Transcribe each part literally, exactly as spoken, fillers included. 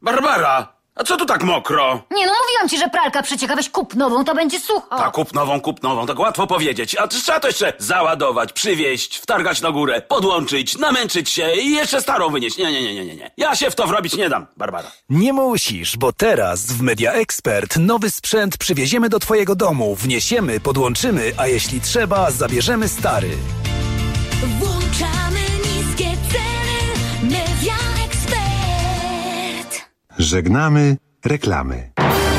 Barbara, a co tu tak mokro? Nie no, mówiłam ci, że pralka przecieka, weź kup nową, to będzie sucho. Tak, kup nową, kup nową, tak łatwo powiedzieć. A trzeba to jeszcze załadować, przywieźć, wtargać na górę, podłączyć, namęczyć się i jeszcze starą wynieść. Nie, nie, nie, nie, nie, nie. Ja się w to wrobić nie dam, Barbara. Nie musisz, bo teraz w Media Expert nowy sprzęt przywieziemy do twojego domu, wniesiemy, podłączymy, a jeśli trzeba, zabierzemy stary. Włączamy niskie ceny. Media Expert. Żegnamy reklamy.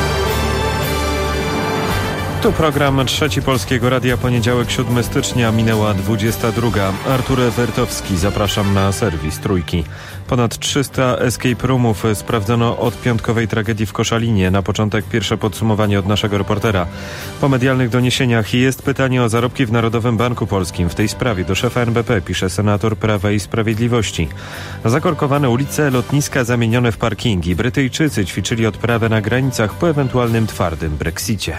Tu program Trzeci Polskiego Radia, poniedziałek siódmego stycznia, minęła dwudziesta druga. Artur Wertowski, zapraszam na serwis Trójki. Ponad trzysta escape roomów sprawdzono od piątkowej tragedii w Koszalinie. Na początek pierwsze podsumowanie od naszego reportera. Po medialnych doniesieniach jest pytanie o zarobki w Narodowym Banku Polskim. W tej sprawie do szefa N B P pisze senator Prawa i Sprawiedliwości. Zakorkowane ulice, lotniska zamienione w parkingi. Brytyjczycy ćwiczyli odprawę na granicach po ewentualnym twardym Brexicie.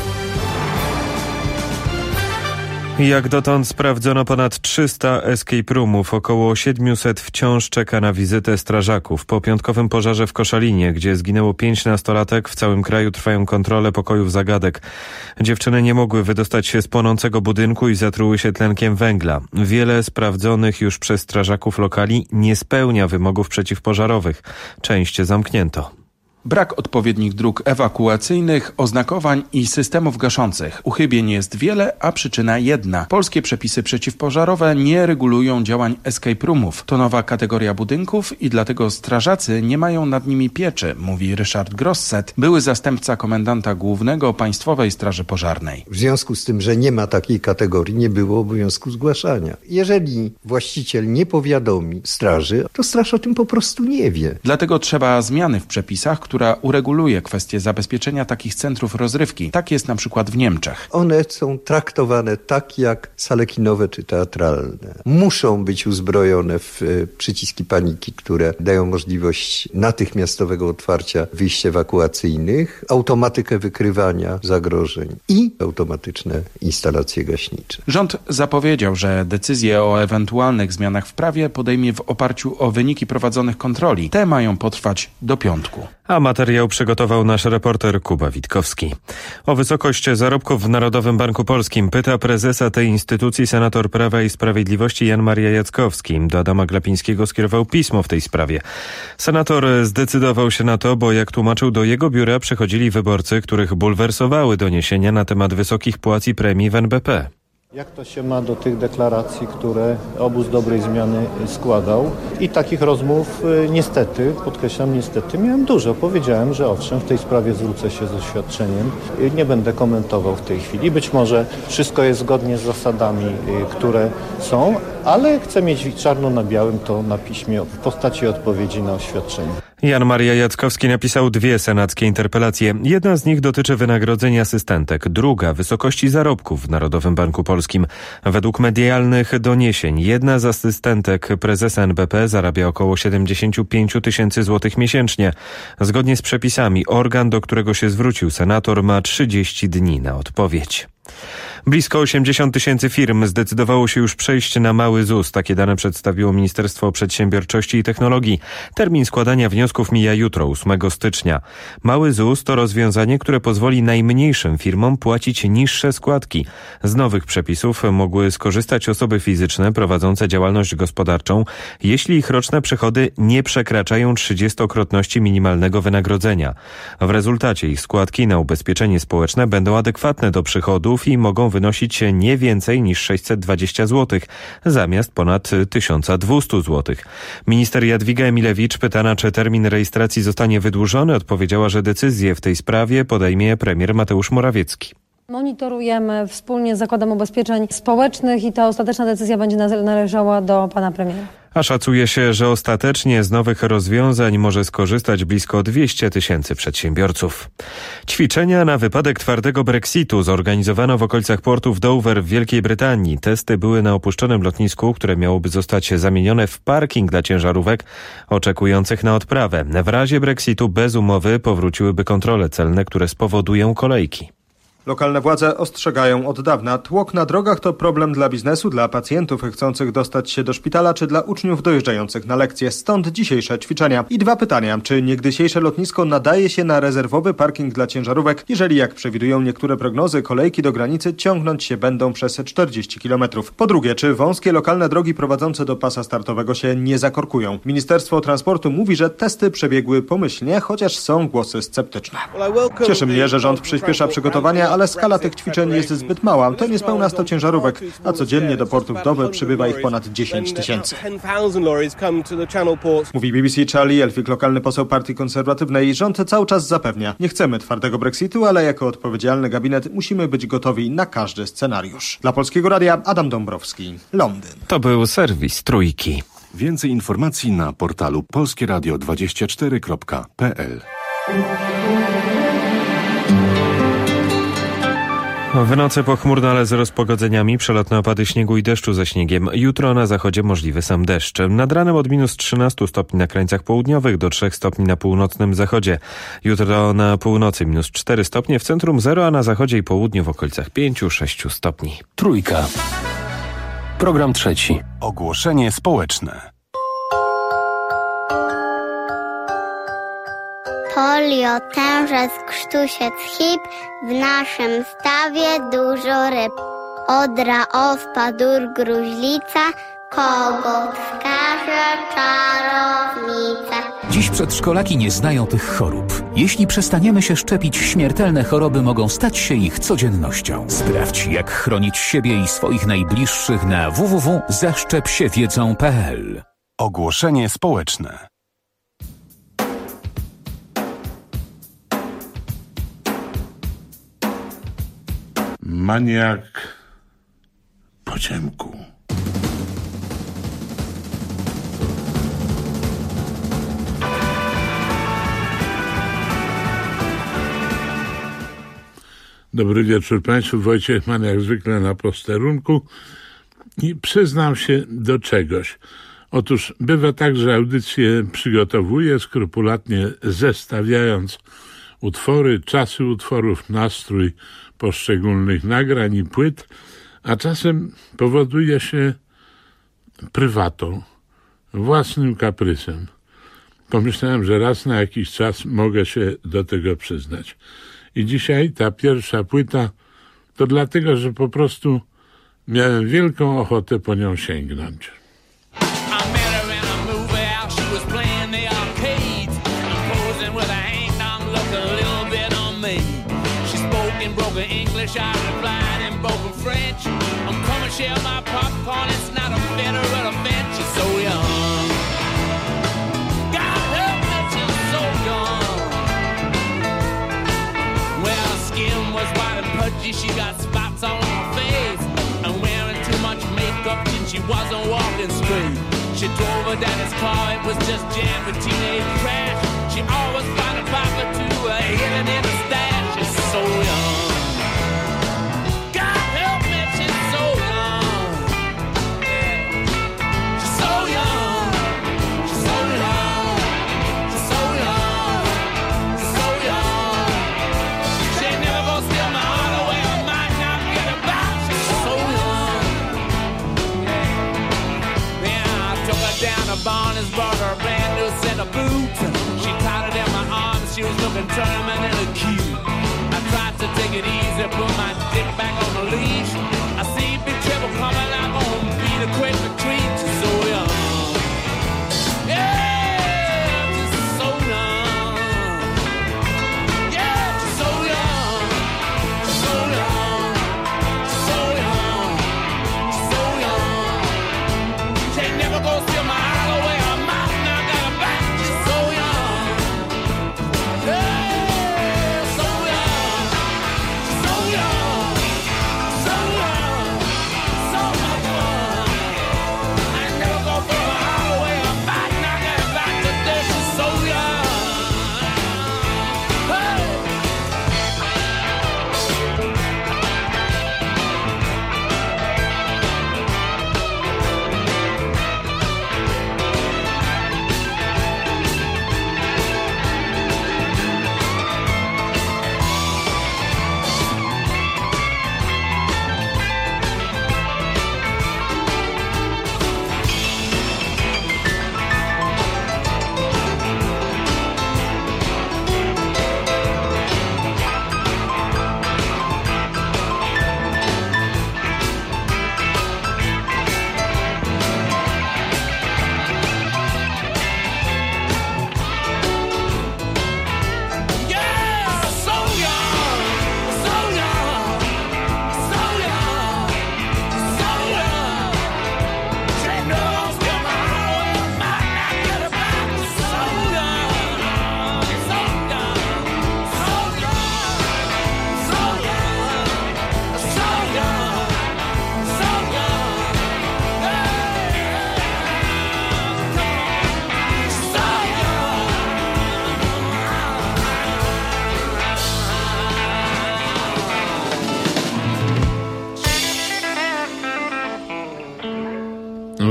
Jak dotąd sprawdzono ponad trzysta escape roomów. Około siedemset wciąż czeka na wizytę strażaków. Po piątkowym pożarze w Koszalinie, gdzie zginęło pięć nastolatek, w całym kraju trwają kontrole pokojów zagadek. Dziewczyny nie mogły wydostać się z płonącego budynku i zatruły się tlenkiem węgla. Wiele sprawdzonych już przez strażaków lokali nie spełnia wymogów przeciwpożarowych. Część zamknięto. Brak odpowiednich dróg ewakuacyjnych, oznakowań i systemów gaszących. Uchybień jest wiele, a przyczyna jedna. Polskie przepisy przeciwpożarowe nie regulują działań escape roomów. To nowa kategoria budynków i dlatego strażacy nie mają nad nimi pieczy, mówi Ryszard Grosset, były zastępca komendanta głównego Państwowej Straży Pożarnej. W związku z tym, że nie ma takiej kategorii, nie było obowiązku zgłaszania. Jeżeli właściciel nie powiadomi straży, to straż o tym po prostu nie wie. Dlatego trzeba zmiany w przepisach, która ureguluje kwestię zabezpieczenia takich centrów rozrywki. Tak jest na przykład w Niemczech. One są traktowane tak jak sale kinowe czy teatralne. Muszą być uzbrojone w przyciski paniki, które dają możliwość natychmiastowego otwarcia wyjść ewakuacyjnych, automatykę wykrywania zagrożeń i automatyczne instalacje gaśnicze. Rząd zapowiedział, że decyzje o ewentualnych zmianach w prawie podejmie w oparciu o wyniki prowadzonych kontroli. Te mają potrwać do piątku. A materiał przygotował nasz reporter Kuba Witkowski. O wysokość zarobków w Narodowym Banku Polskim pyta prezesa tej instytucji senator Prawa i Sprawiedliwości Jan Maria Jackowski. Do Adama Glapińskiego skierował pismo w tej sprawie. Senator zdecydował się na to, bo jak tłumaczył, do jego biura przychodzili wyborcy, których bulwersowały doniesienia na temat wysokich płac i premii w N B P. Jak to się ma do tych deklaracji, które obóz dobrej zmiany składał? I takich rozmów niestety, podkreślam niestety, miałem dużo. Powiedziałem, że owszem, w tej sprawie zwrócę się z oświadczeniem. Nie będę komentował w tej chwili. Być może wszystko jest zgodnie z zasadami, które są, ale chcę mieć czarno na białym to na piśmie w postaci odpowiedzi na oświadczenie. Jan Maria Jackowski napisał dwie senackie interpelacje. Jedna z nich dotyczy wynagrodzeń asystentek, druga wysokości zarobków w Narodowym Banku Polskim. Według medialnych doniesień jedna z asystentek prezesa N B P zarabia około siedemdziesiąt pięć tysięcy złotych miesięcznie. Zgodnie z przepisami organ, do którego się zwrócił senator, ma trzydzieści dni na odpowiedź. Blisko osiemdziesiąt tysięcy firm zdecydowało się już przejść na mały Z U S. Takie dane przedstawiło Ministerstwo Przedsiębiorczości i Technologii. Termin składania wniosków mija jutro, ósmego stycznia. Mały Z U S to rozwiązanie, które pozwoli najmniejszym firmom płacić niższe składki. Z nowych przepisów mogły skorzystać osoby fizyczne prowadzące działalność gospodarczą, jeśli ich roczne przychody nie przekraczają trzydziestokrotności minimalnego wynagrodzenia. W rezultacie ich składki na ubezpieczenie społeczne będą adekwatne do przychodów i mogą wynosić nie więcej niż sześćset dwadzieścia złotych, zamiast ponad tysiąc dwieście złotych. Minister Jadwiga Emilewicz, pytana, czy termin rejestracji zostanie wydłużony, odpowiedziała, że decyzję w tej sprawie podejmie premier Mateusz Morawiecki. Monitorujemy wspólnie z Zakładem Ubezpieczeń Społecznych i ta ostateczna decyzja będzie należała do pana premiera. A szacuje się, że ostatecznie z nowych rozwiązań może skorzystać blisko dwieście tysięcy przedsiębiorców. Ćwiczenia na wypadek twardego Brexitu zorganizowano w okolicach portu w Dover w Wielkiej Brytanii. Testy były na opuszczonym lotnisku, które miałoby zostać zamienione w parking dla ciężarówek oczekujących na odprawę. W razie Brexitu bez umowy powróciłyby kontrole celne, które spowodują kolejki. Lokalne władze ostrzegają od dawna. Tłok na drogach to problem dla biznesu, dla pacjentów chcących dostać się do szpitala, czy dla uczniów dojeżdżających na lekcje. Stąd dzisiejsze ćwiczenia. I dwa pytania. Czy niegdysiejsze lotnisko nadaje się na rezerwowy parking dla ciężarówek, jeżeli, jak przewidują niektóre prognozy, kolejki do granicy ciągnąć się będą przez czterdzieści kilometrów? Po drugie, czy wąskie lokalne drogi prowadzące do pasa startowego się nie zakorkują? Ministerstwo Transportu mówi, że testy przebiegły pomyślnie, chociaż są głosy sceptyczne. Cieszy mnie, że rząd przyspiesza przygotowania, ale skala tych ćwiczeń jest zbyt mała. To niespełna sto ciężarówek, a codziennie do portów Dowy przybywa ich ponad dziesięć tysięcy. Mówi B B C Charlie Elfik, lokalny poseł partii konserwatywnej. Rząd cały czas zapewnia: nie chcemy twardego Brexitu, ale jako odpowiedzialny gabinet musimy być gotowi na każdy scenariusz. Dla Polskiego Radia Adam Dąbrowski, Londyn. To był serwis Trójki. Więcej informacji na portalu polskie radio dwadzieścia cztery kropka p l. W nocy pochmurno, ale z rozpogodzeniami, przelotne opady śniegu i deszczu ze śniegiem. Jutro na zachodzie możliwy sam deszcz. Nad ranem od minus trzynastu stopni na krańcach południowych do trzech stopni na północnym zachodzie. Jutro na północy minus cztery stopnie, w centrum zero, a na zachodzie i południu w okolicach pięć do sześciu stopni. Trójka. Program trzeci. Ogłoszenie społeczne. Polio, tężec, krztusiec, hip, w naszym stawie dużo ryb. Odra, ospa, dur, gruźlica, kogut, wskaże, czarownica. Dziś przedszkolaki nie znają tych chorób. Jeśli przestaniemy się szczepić, śmiertelne choroby mogą stać się ich codziennością. Sprawdź, jak chronić siebie i swoich najbliższych na w w w kropka zaszczep się wiedzą kropka p l. Ogłoszenie społeczne. Maniak po ciemku. Dobry wieczór Państwu, Wojciech Mann jak zwykle na posterunku i przyznam się do czegoś. Otóż bywa tak, że audycję przygotowuję, skrupulatnie zestawiając utwory, czasy utworów, nastrój poszczególnych nagrań i płyt, a czasem powoduje się prywatą, własnym kaprysem. Pomyślałem, że raz na jakiś czas mogę się do tego przyznać. I dzisiaj ta pierwsza płyta to dlatego, że po prostu miałem wielką ochotę po nią sięgnąć. English, I replied in broken French. I'm coming, share my popcorn. It's not a federal offense. She's so young. God help me, she's so young. Well, her skin was white and pudgy. She got spots on her face and wearing too much makeup, and she wasn't walking straight. She drove her daddy's car. It was just jammed with teenage crash. She always found a pocket to uh, hidden in the stash. She's so young. Barney's brought her a brand new set of boots. She tied it in my arms, she was looking terminally cute. I tried to take it easy, put my dick back on the leash. I see big trouble coming, I'm gonna be the quick retreat. She's so young. Yeah, she's so young. Yeah, she's so young. She's so young. She's so young. She's so young. She ain't never gonna steal my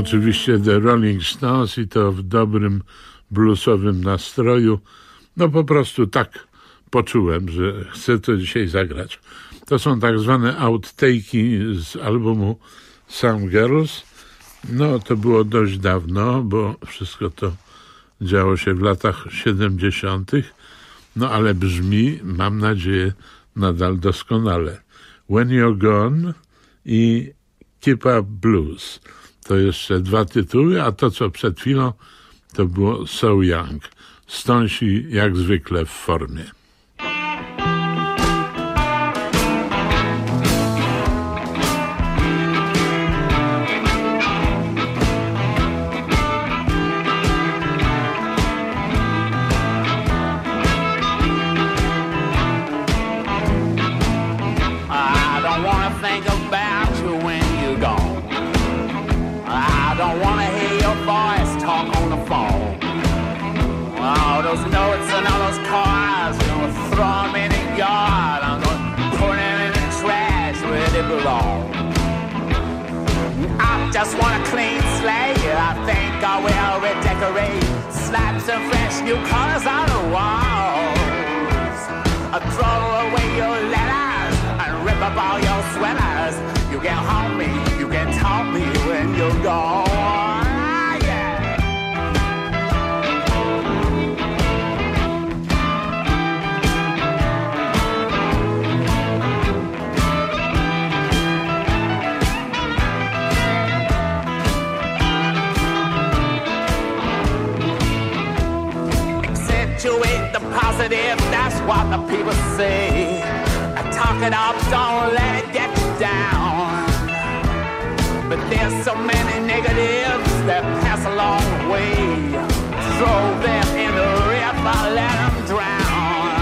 Oczywiście The Rolling Stones i to w dobrym bluesowym nastroju. No po prostu tak poczułem, że chcę to dzisiaj zagrać. To są tak zwane outtake'i z albumu Some Girls. No to było dość dawno, bo wszystko to działo się w latach siedemdziesiątych. No ale brzmi, mam nadzieję, nadal doskonale. When You're Gone i Keep Up Blues. To jeszcze dwa tytuły, a to, co przed chwilą, to było So Young. Stonsi jak zwykle w formie. Those notes and all those cars, you know, throw them in the yard. I'm gonna put them in the trash where they belong. I just want a clean slate. I think I will redecorate. Slap some fresh new colors on the walls. I throw away your letters and rip up all your sweaters. You can haunt me, you can taunt me when you're gone. The positive, that's what the people say. Talk it up, don't let it get you down. But there's so many negatives that pass a long way. Throw them in the river, let them drown.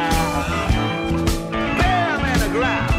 Bury them in the ground.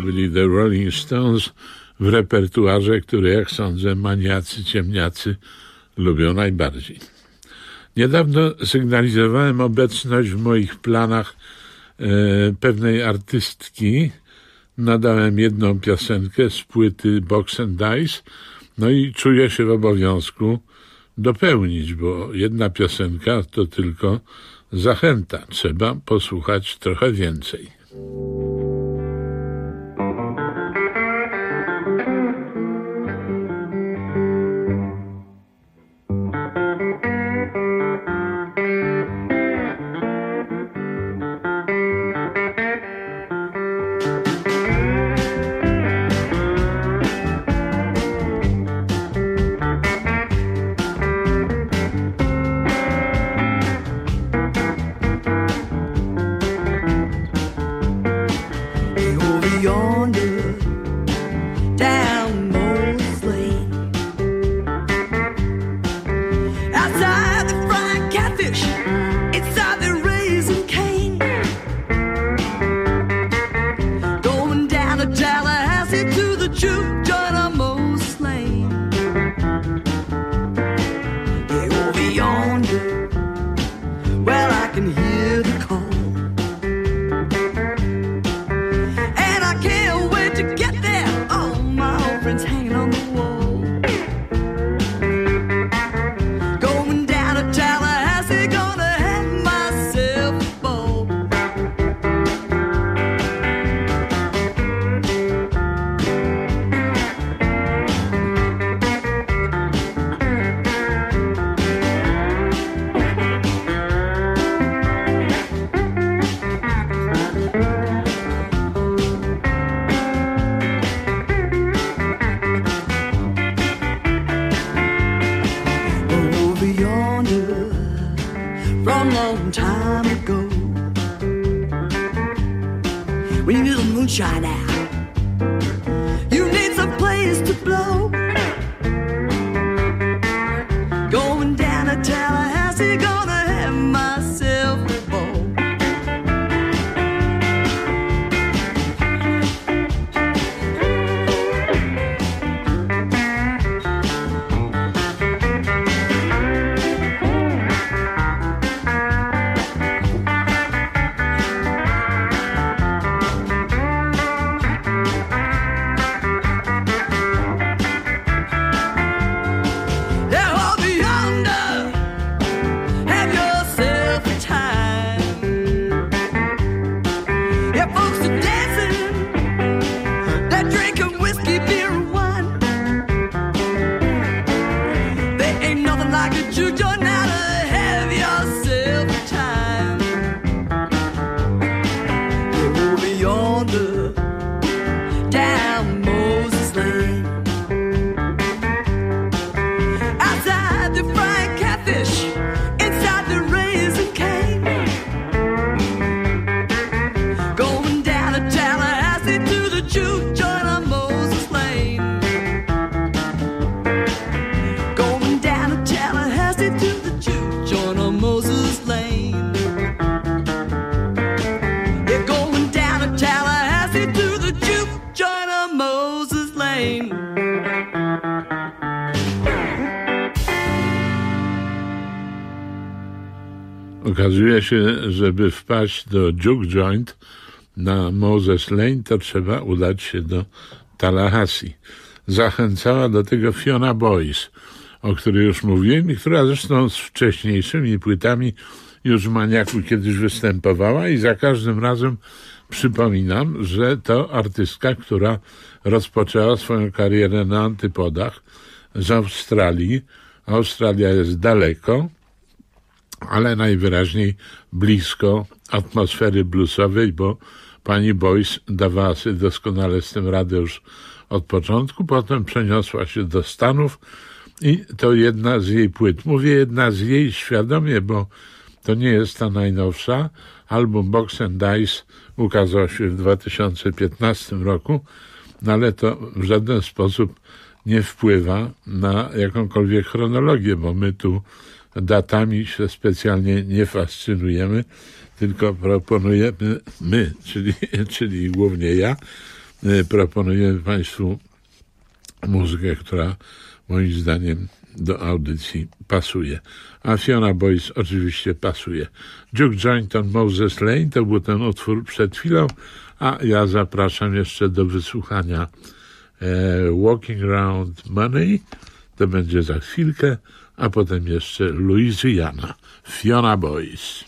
To byli The Rolling Stones w repertuarze, który, jak sądzę, maniacy, ciemniacy lubią najbardziej. Niedawno sygnalizowałem obecność w moich planach e, pewnej artystki. Nadałem jedną piosenkę z płyty Box and Dice, no i czuję się w obowiązku dopełnić, bo jedna piosenka to tylko zachęta. Trzeba posłuchać trochę więcej. Okazuje się, żeby wpaść do Juke Joint na Moses Lane, to trzeba udać się do Tallahassee. Zachęcała do tego Fiona Boyce, o której już mówiłem i która zresztą z wcześniejszymi płytami już w Maniaku kiedyś występowała i za każdym razem przypominam, że to artystka, która rozpoczęła swoją karierę na antypodach z Australii. Australia jest daleko, ale najwyraźniej blisko atmosfery bluesowej, bo pani Boyce dawała sobie doskonale z tym radę już od początku, potem przeniosła się do Stanów i to jedna z jej płyt. Mówię jedna z jej świadomie, bo to nie jest ta najnowsza. Album Box and Dice ukazał się w dwa tysiące piętnastym roku, no ale to w żaden sposób nie wpływa na jakąkolwiek chronologię, bo my tu datami się specjalnie nie fascynujemy, tylko proponujemy, my, czyli, czyli głównie ja, y, proponujemy Państwu muzykę, która moim zdaniem do audycji pasuje. A Fiona Boyce oczywiście pasuje. Duke Jointon, Moses Lane, to był ten utwór przed chwilą, a ja zapraszam jeszcze do wysłuchania e, Walking Around Money, to będzie za chwilkę, a potem jeszcze Louisiana, Fiona Boyce.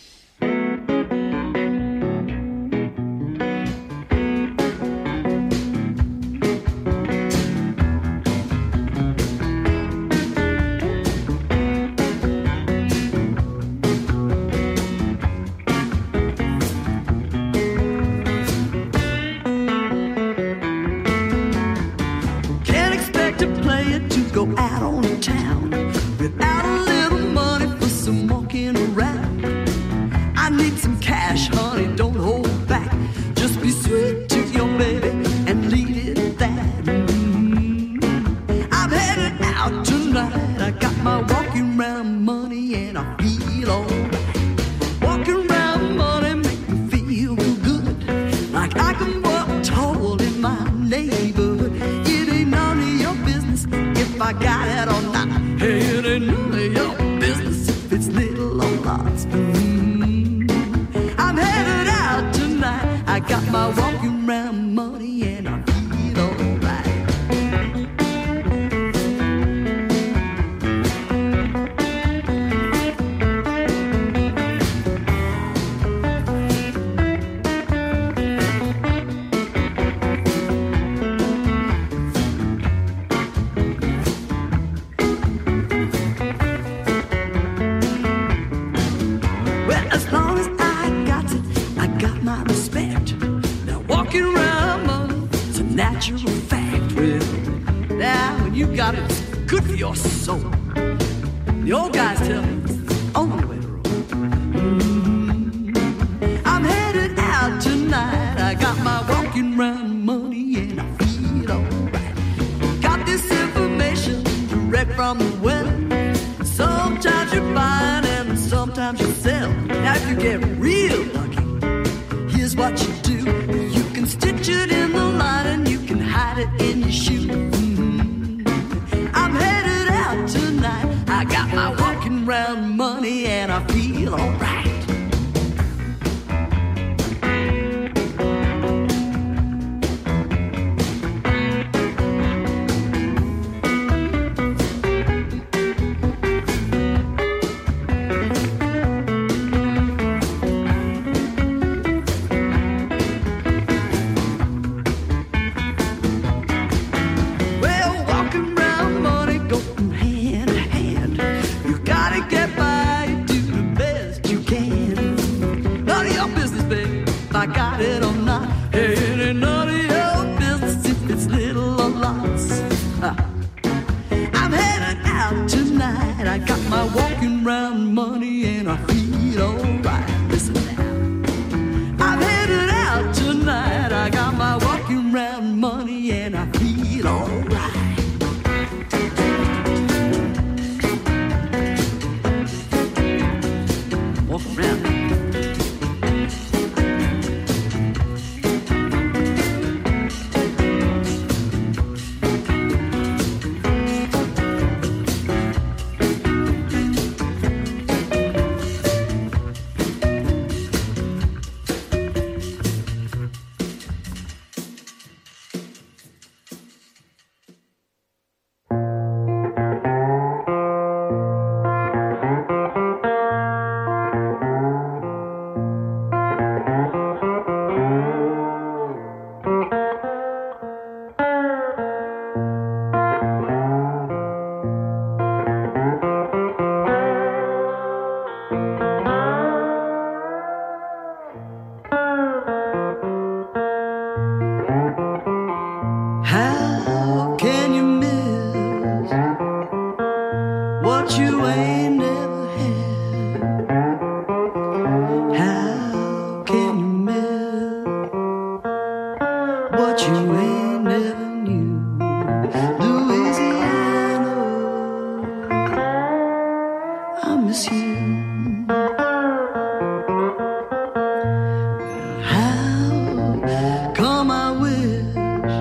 How come I wish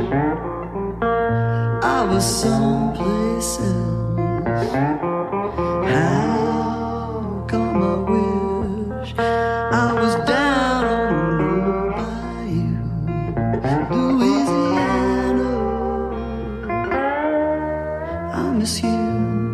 someplace else. How come I wish I was down on the bayou, Louisiana? I miss you.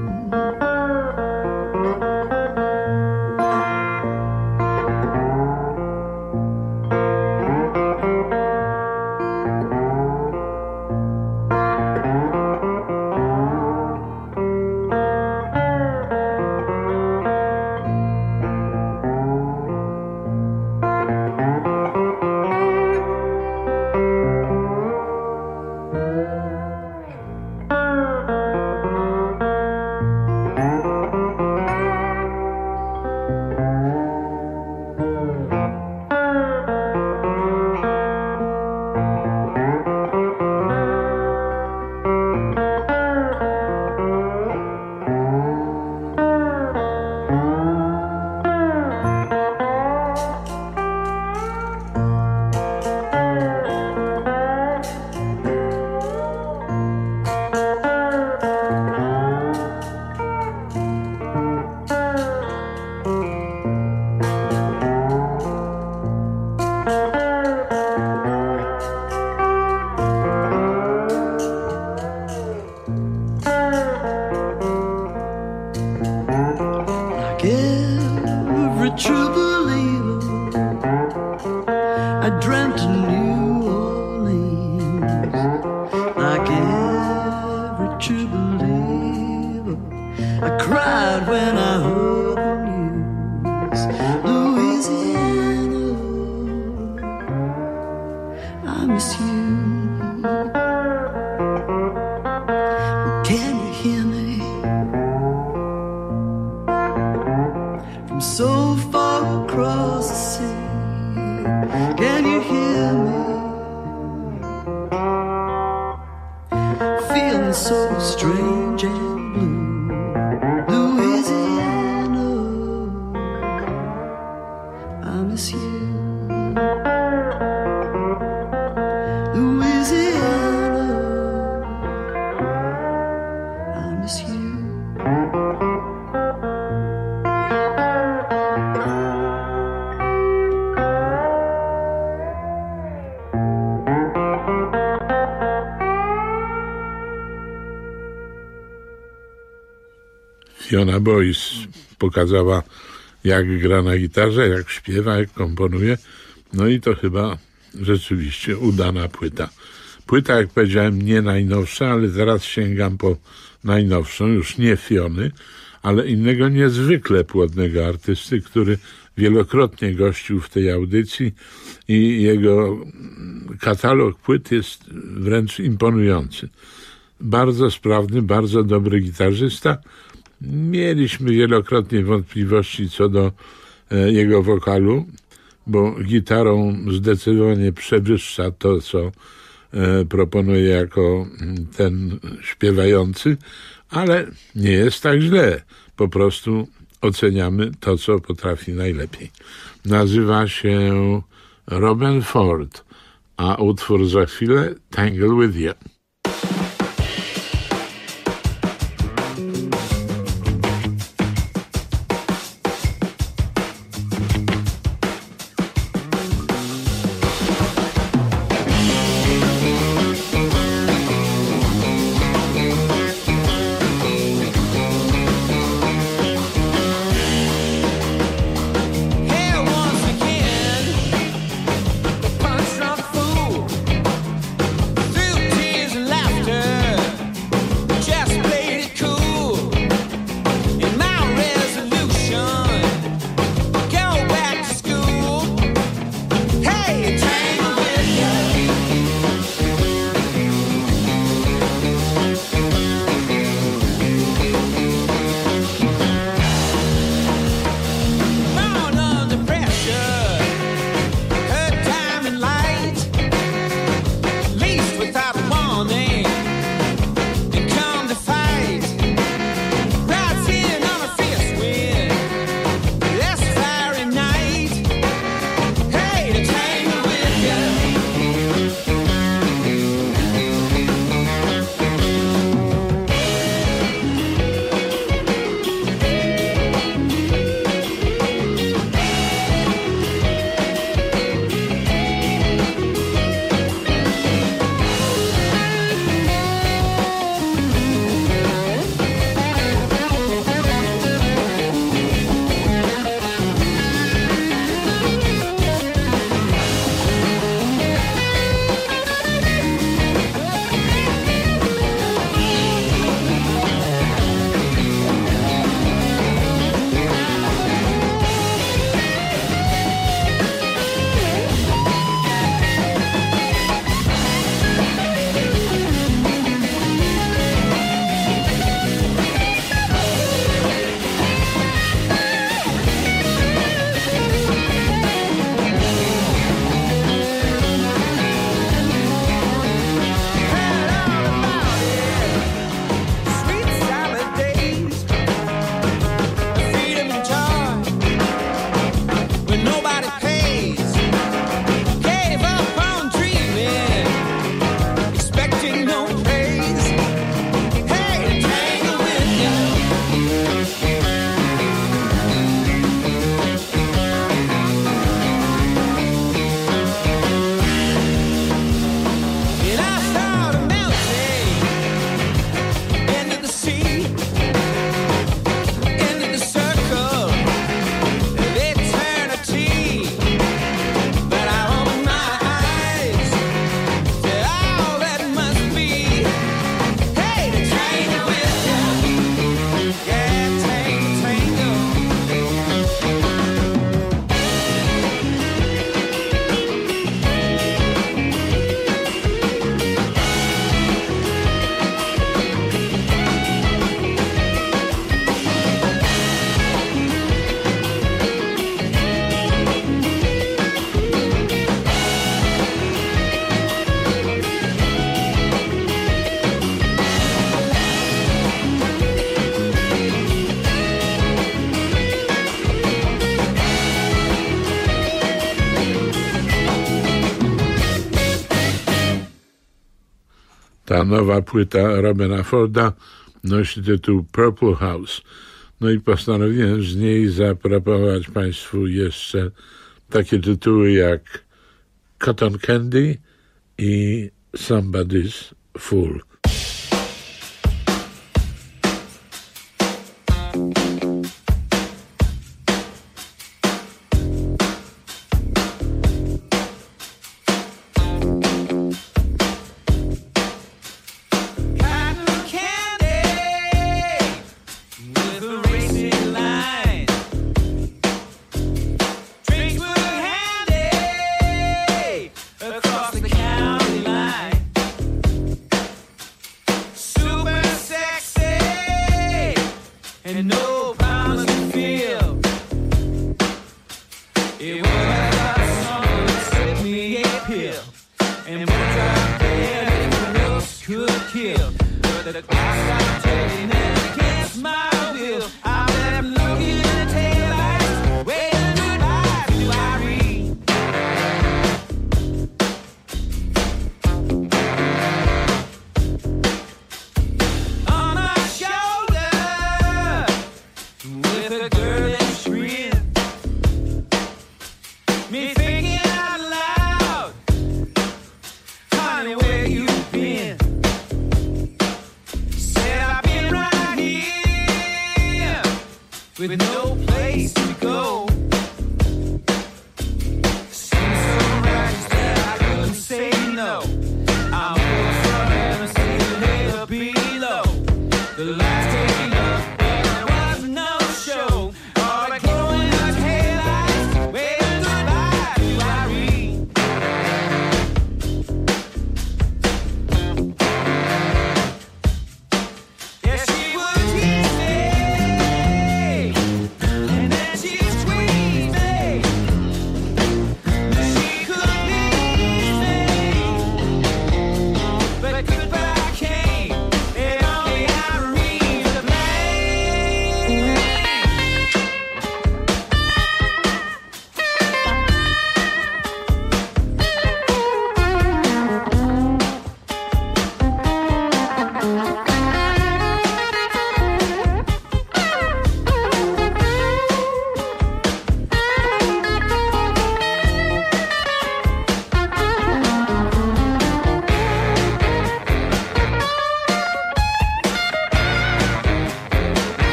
Fiona Boyce pokazała, jak gra na gitarze, jak śpiewa, jak komponuje. No i to chyba rzeczywiście udana płyta. Płyta, jak powiedziałem, nie najnowsza, ale teraz sięgam po najnowszą, już nie Fiony, ale innego niezwykle płodnego artysty, który wielokrotnie gościł w tej audycji i jego katalog płyt jest wręcz imponujący. Bardzo sprawny, bardzo dobry gitarzysta. Mieliśmy wielokrotnie wątpliwości co do e, jego wokalu, bo gitarą zdecydowanie przewyższa to, co e, proponuje jako ten śpiewający, ale nie jest tak źle. Po prostu oceniamy to, co potrafi najlepiej. Nazywa się Robin Ford, a utwór za chwilę Tangle With You. Punch drunk fool, thrill tears Ta nowa płyta Robina Forda nosi tytuł Purple House. No i postanowiłem z niej zaproponować Państwu jeszcze takie tytuły jak Cotton Candy i Somebody's Fool.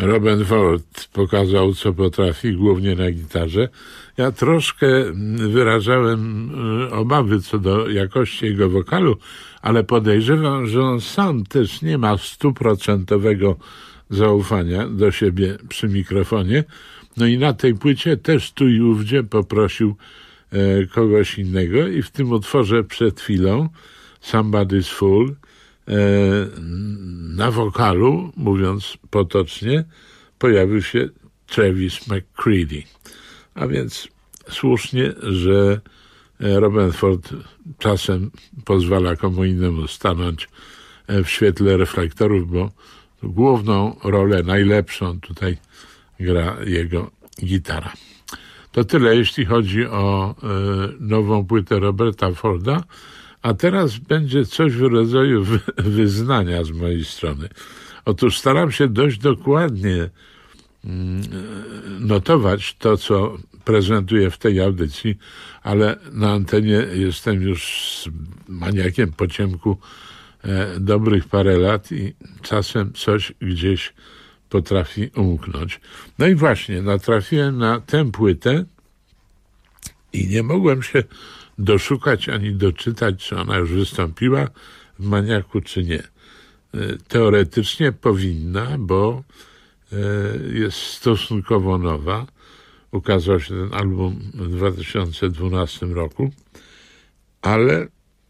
Robin Ford pokazał, co potrafi, głównie na gitarze. Ja troszkę wyrażałem obawy co do jakości jego wokalu, ale podejrzewam, że on sam też nie ma stuprocentowego zaufania do siebie przy mikrofonie. No i na tej płycie też tu i ówdzie poprosił e, kogoś innego i w tym utworze przed chwilą Somebody's Fool e, na wokalu, mówiąc potocznie, pojawił się Travis McCready. A więc słusznie, że Robin Ford czasem pozwala komu innemu stanąć w świetle reflektorów, bo główną rolę, najlepszą tutaj gra jego gitara. To tyle, jeśli chodzi o e, nową płytę Roberta Forda, a teraz będzie coś w rodzaju wy, wyznania z mojej strony. Otóż staram się dość dokładnie mm, notować to, co prezentuję w tej audycji, ale na antenie jestem już maniakiem po ciemku e, dobrych parę lat i czasem coś gdzieś potrafi umknąć. No i właśnie, natrafiłem na tę płytę i nie mogłem się doszukać ani doczytać, czy ona już wystąpiła w Maniaku, czy nie. Teoretycznie powinna, bo jest stosunkowo nowa. Ukazał się ten album w dwa tysiące dwunastym roku, ale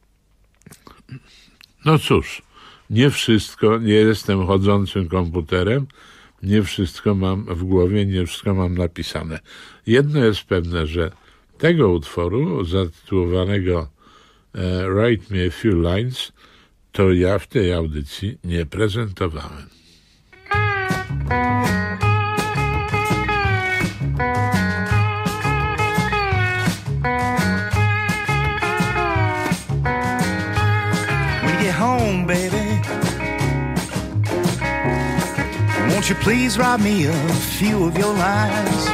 no cóż, nie wszystko, nie jestem chodzącym komputerem, nie wszystko mam w głowie, nie wszystko mam napisane. Jedno jest pewne, że tego utworu zatytułowanego e, Write Me a Few Lines to ja w tej audycji nie prezentowałem. When you get home, baby, won't you please write me a few of your lines?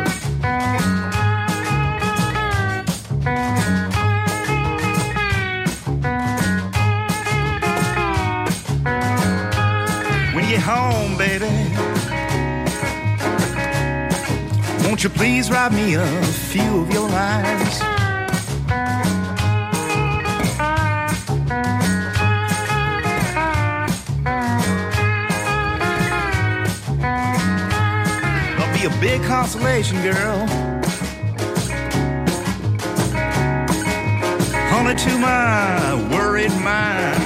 When you get home, baby, won't you please write me a few of your lines? A big consolation, girl, honey, to my worried mind.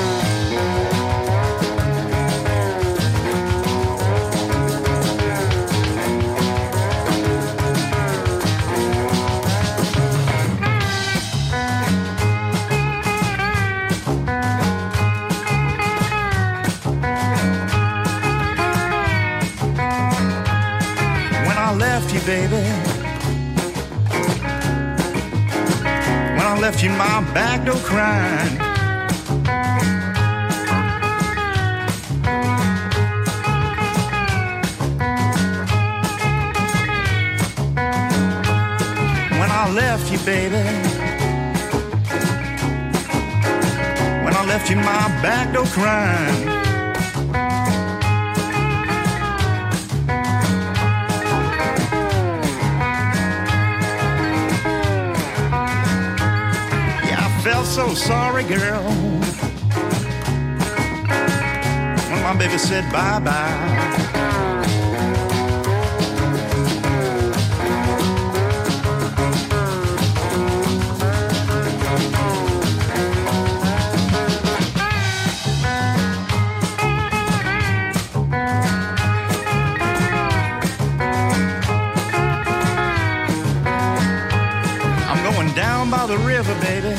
Baby, when I left you in my back door crying, when I left you, baby, when I left you in my back door crying. So sorry, girl, when my baby said bye-bye. I'm going down by the river, baby.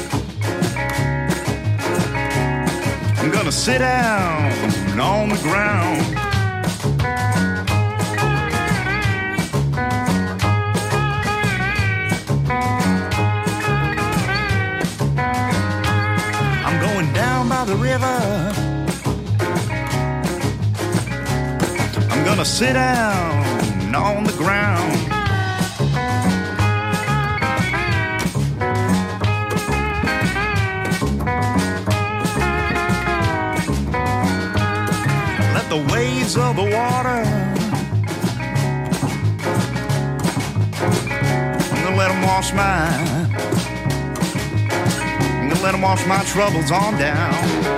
I'm gonna sit down on the ground. I'm going down by the river. I'm gonna sit down on the ground. the waves of the water. I'm gonna let them wash my, I'm gonna let them wash my troubles on down.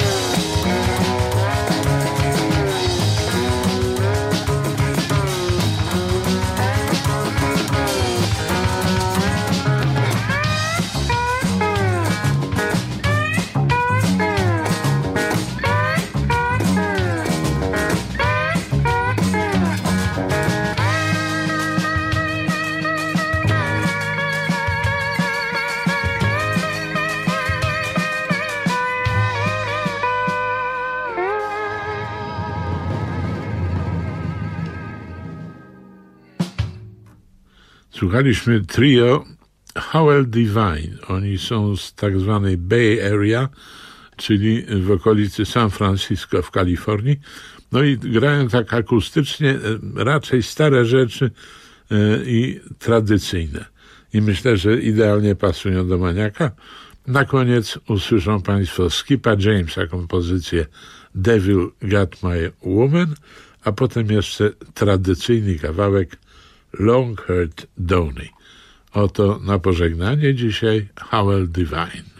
Słuchaliśmy trio Howell Divine. Oni są z tak zwanej Bay Area, czyli w okolicy San Francisco w Kalifornii. No i grają tak akustycznie, raczej stare rzeczy i tradycyjne. I myślę, że idealnie pasują do maniaka. Na koniec usłyszą Państwo Skipa Jamesa kompozycję Devil Got My Woman, a potem jeszcze tradycyjny kawałek Longhaired Donny. Oto na pożegnanie dzisiaj Howell Divine.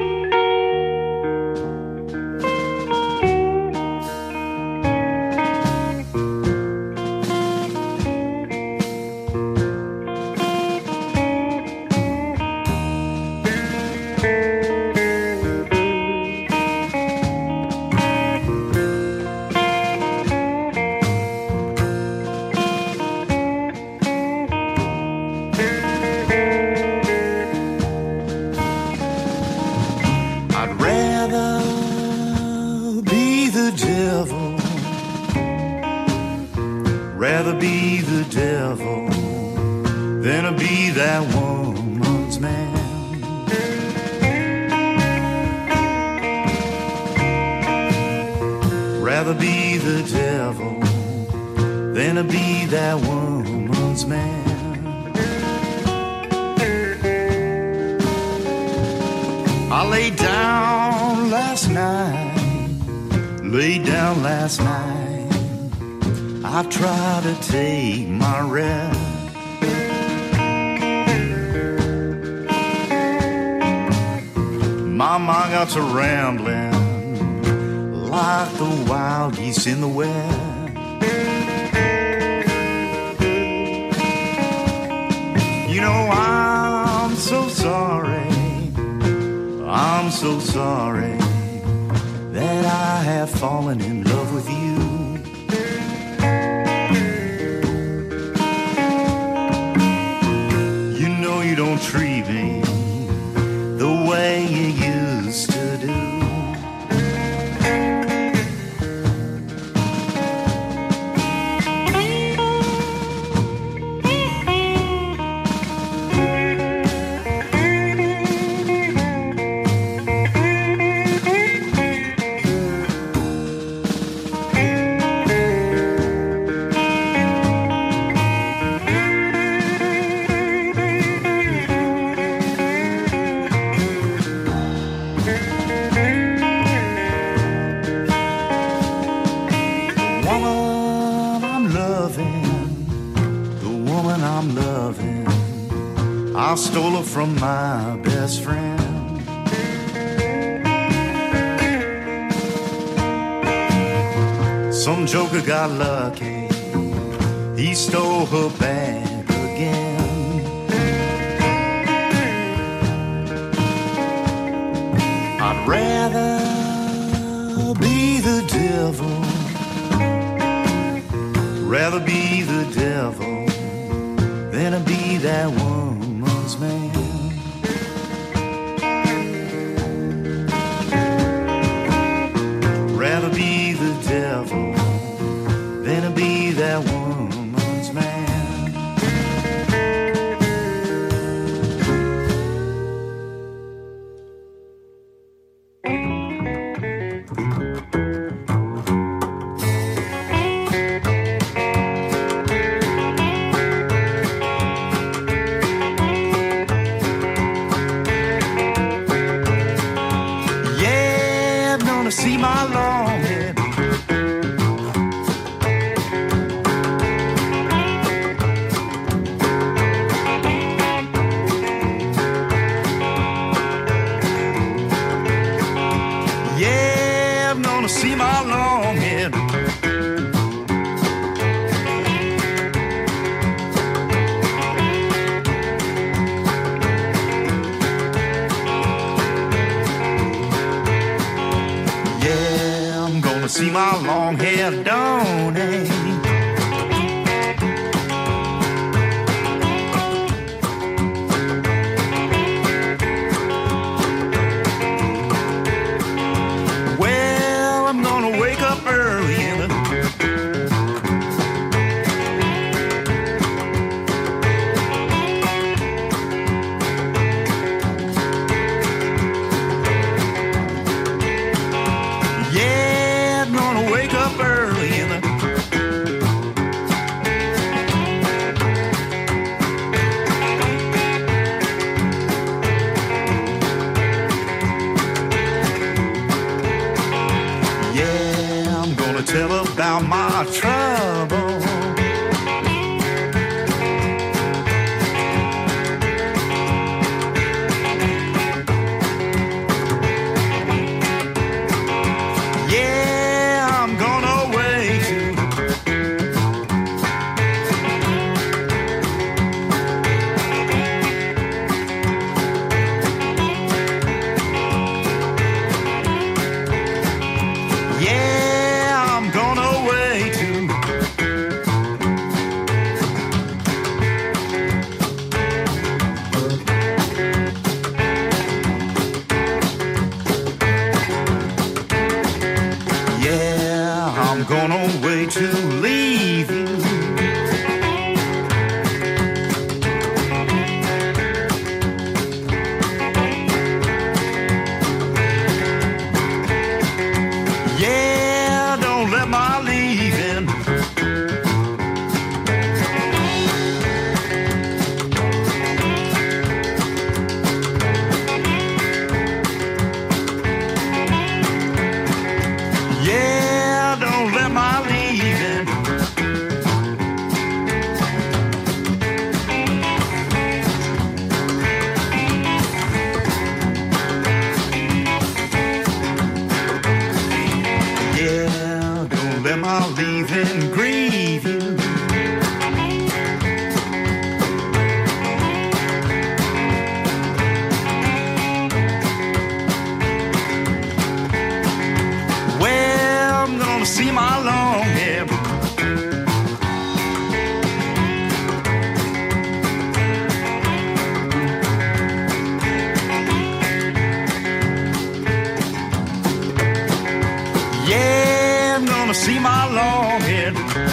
In the west, you know I'm so sorry, I'm so sorry that I have fallen in love with you. You know you don't treat me the way you used to do. I stole her from my best friend. Some joker got lucky, he stole her back again. I'd rather be the devil, rather be the devil than to be that woman's man. Rather be the devil than to be that woman's man. see my long hair donate. Well, I'm gonna wake up early in the Yeah, I'm gonna wake up early in the Yeah, I'm gonna tell about my trouble. Yeah, I'm gonna wait to Yeah, I'm gonna wait to Yeah, I'm gonna wait to leave you. Yeah, don't let my leaving Yeah, don't let my leaving Yeah, don't let my leaving grieve you. Well, I'm gonna see my long hair. Yeah, I'm gonna see my long hair.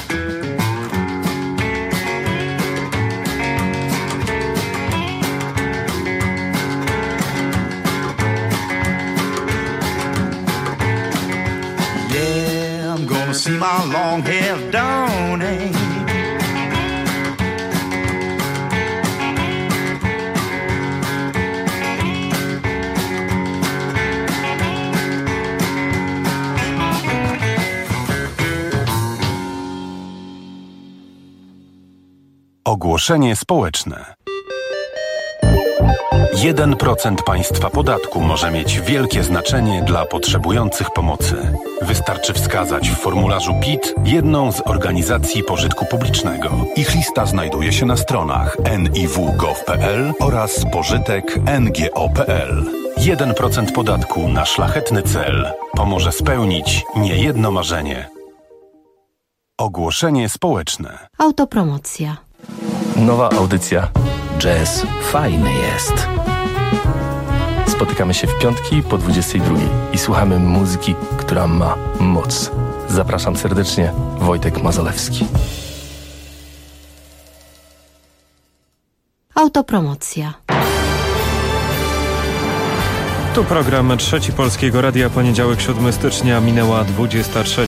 Yeah, I'm gonna see my long hair donate. Ogłoszenie społeczne. jeden procent państwa podatku może mieć wielkie znaczenie dla potrzebujących pomocy. Wystarczy wskazać w formularzu P I T jedną z organizacji pożytku publicznego. Ich lista znajduje się na stronach en i w kropka gov kropka pe el oraz pożytek kropka en ge o kropka pe el. jeden procent podatku na szlachetny cel pomoże spełnić niejedno marzenie. Ogłoszenie społeczne. Autopromocja. Nowa audycja. Jazz fajny jest. Spotykamy się w piątki po dwudziestej drugiej i słuchamy muzyki, która ma moc. Zapraszam serdecznie, Wojtek Mazolewski. Autopromocja. Tu program Trzeci Polskiego Radia, poniedziałek siódmego stycznia, minęła dwudziesta trzecia.